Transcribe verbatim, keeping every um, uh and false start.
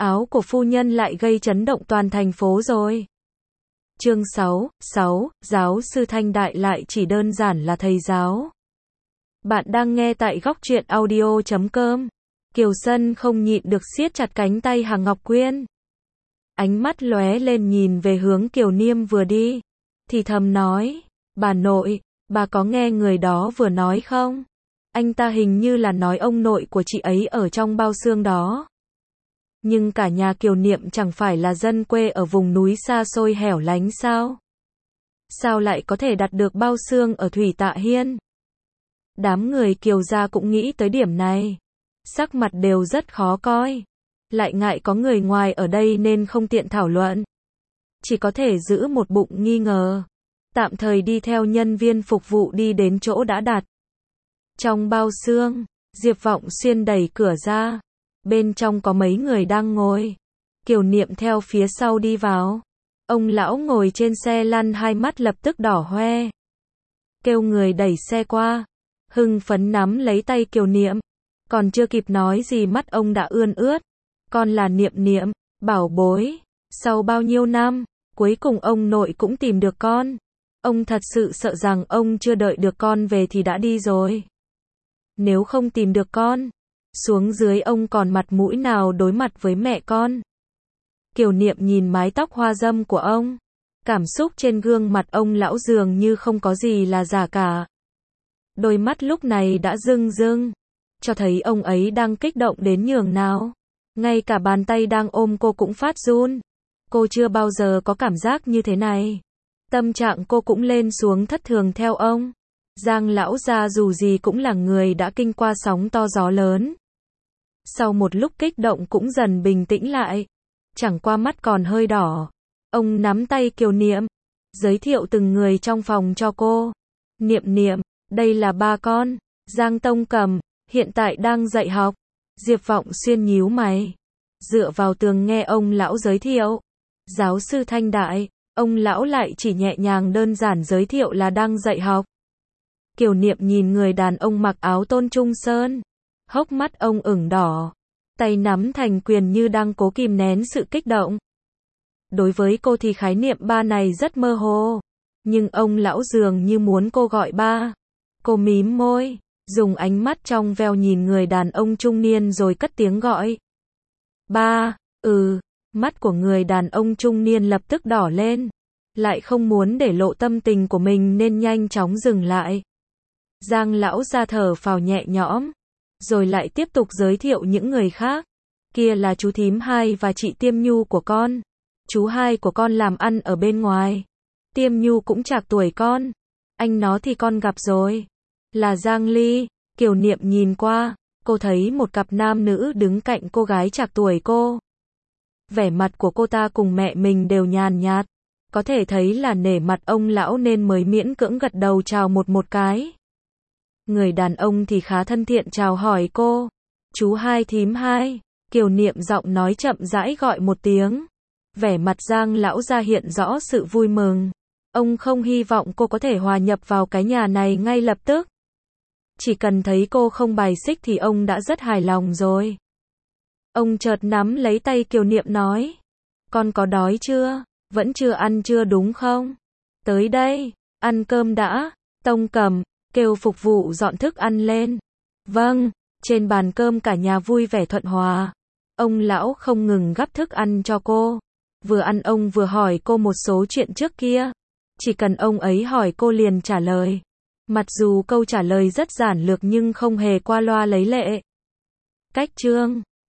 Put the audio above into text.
áo của phu nhân lại gây chấn động toàn thành phố rồi. Chương sáu, sáu, giáo sư Thanh Đại lại chỉ đơn giản là thầy giáo. Bạn đang nghe tại góc truyện audio chấm com. Kiều Sân không nhịn được siết chặt cánh tay Hằng Ngọc Quyên. Ánh mắt lóe lên nhìn về hướng Kiều Niêm vừa đi, thì thầm nói, bà nội, bà có nghe người đó vừa nói không? Anh ta hình như là nói ông nội của chị ấy ở trong bao xương đó. Nhưng cả nhà Kiều Niệm chẳng phải là dân quê ở vùng núi xa xôi hẻo lánh sao? Sao lại có thể đặt được bao xương ở Thủy Tạ Hiên? Đám người Kiều gia cũng nghĩ tới điểm này. Sắc mặt đều rất khó coi. Lại ngại có người ngoài ở đây nên không tiện thảo luận. Chỉ có thể giữ một bụng nghi ngờ. Tạm thời đi theo nhân viên phục vụ đi đến chỗ đã đặt. Trong bao xương, Diệp Vọng Xuyên đẩy cửa ra. Bên trong có mấy người đang ngồi. Kiều Niệm theo phía sau đi vào. Ông lão ngồi trên xe lăn hai mắt lập tức đỏ hoe. Kêu người đẩy xe qua. Hưng phấn nắm lấy tay Kiều Niệm. Còn chưa kịp nói gì mắt ông đã ươn ướt. Con là Niệm Niệm, bảo bối. Sau bao nhiêu năm, cuối cùng ông nội cũng tìm được con. Ông thật sự sợ rằng ông chưa đợi được con về thì đã đi rồi. Nếu không tìm được con, xuống dưới ông còn mặt mũi nào đối mặt với mẹ con. Kiều Niệm nhìn mái tóc hoa dâm của ông. Cảm xúc trên gương mặt ông lão dường như không có gì là giả cả. Đôi mắt lúc này đã rưng rưng, cho thấy ông ấy đang kích động đến nhường nào. Ngay cả bàn tay đang ôm cô cũng phát run. Cô chưa bao giờ có cảm giác như thế này. Tâm trạng cô cũng lên xuống thất thường theo ông. Giang lão gia dù gì cũng là người đã kinh qua sóng to gió lớn. Sau một lúc kích động cũng dần bình tĩnh lại. Chẳng qua mắt còn hơi đỏ. Ông nắm tay Kiều Niệm, giới thiệu từng người trong phòng cho cô. Niệm Niệm, đây là ba con. Giang Tông Cầm, hiện tại đang dạy học. Diệp Vọng Xuyên nhíu mày. Dựa vào tường nghe ông lão giới thiệu. Giáo sư Thanh Đại, ông lão lại chỉ nhẹ nhàng đơn giản giới thiệu là đang dạy học. Kiều Niệm nhìn người đàn ông mặc áo tôn trung sơn. Hốc mắt ông ửng đỏ. Tay nắm thành quyền như đang cố kìm nén sự kích động. Đối với cô thì khái niệm ba này rất mơ hồ. Nhưng ông lão dường như muốn cô gọi ba. Cô mím môi, dùng ánh mắt trong veo nhìn người đàn ông trung niên rồi cất tiếng gọi. Ba, ừ, mắt của người đàn ông trung niên lập tức đỏ lên. Lại không muốn để lộ tâm tình của mình nên nhanh chóng dừng lại. Giang lão ra thở phào nhẹ nhõm. Rồi lại tiếp tục giới thiệu những người khác. Kia là chú thím hai và chị Tiêm Nhu của con. Chú hai của con làm ăn ở bên ngoài. Tiêm Nhu cũng trạc tuổi con. Anh nó thì con gặp rồi. Là Giang Ly. Kiều Niệm nhìn qua. Cô thấy một cặp nam nữ đứng cạnh cô gái trạc tuổi cô. Vẻ mặt của cô ta cùng mẹ mình đều nhàn nhạt. Có thể thấy là nể mặt ông lão nên mới miễn cưỡng gật đầu chào một một cái. Người đàn ông thì khá thân thiện chào hỏi cô. Chú hai thím hai. Kiều Niệm giọng nói chậm rãi gọi một tiếng. Vẻ mặt Giang lão ra hiện rõ sự vui mừng. Ông không hy vọng cô có thể hòa nhập vào cái nhà này ngay lập tức. Chỉ cần thấy cô không bài xích thì ông đã rất hài lòng rồi. Ông chợt nắm lấy tay Kiều Niệm nói. Con có đói chưa? Vẫn chưa ăn chưa đúng không? Tới đây, ăn cơm đã. Tông Cầm, kêu phục vụ dọn thức ăn lên. Vâng, trên bàn cơm cả nhà vui vẻ thuận hòa. Ông lão không ngừng gắp thức ăn cho cô. Vừa ăn ông vừa hỏi cô một số chuyện trước kia. Chỉ cần ông ấy hỏi cô liền trả lời. Mặc dù câu trả lời rất giản lược nhưng không hề qua loa lấy lệ. Cách chương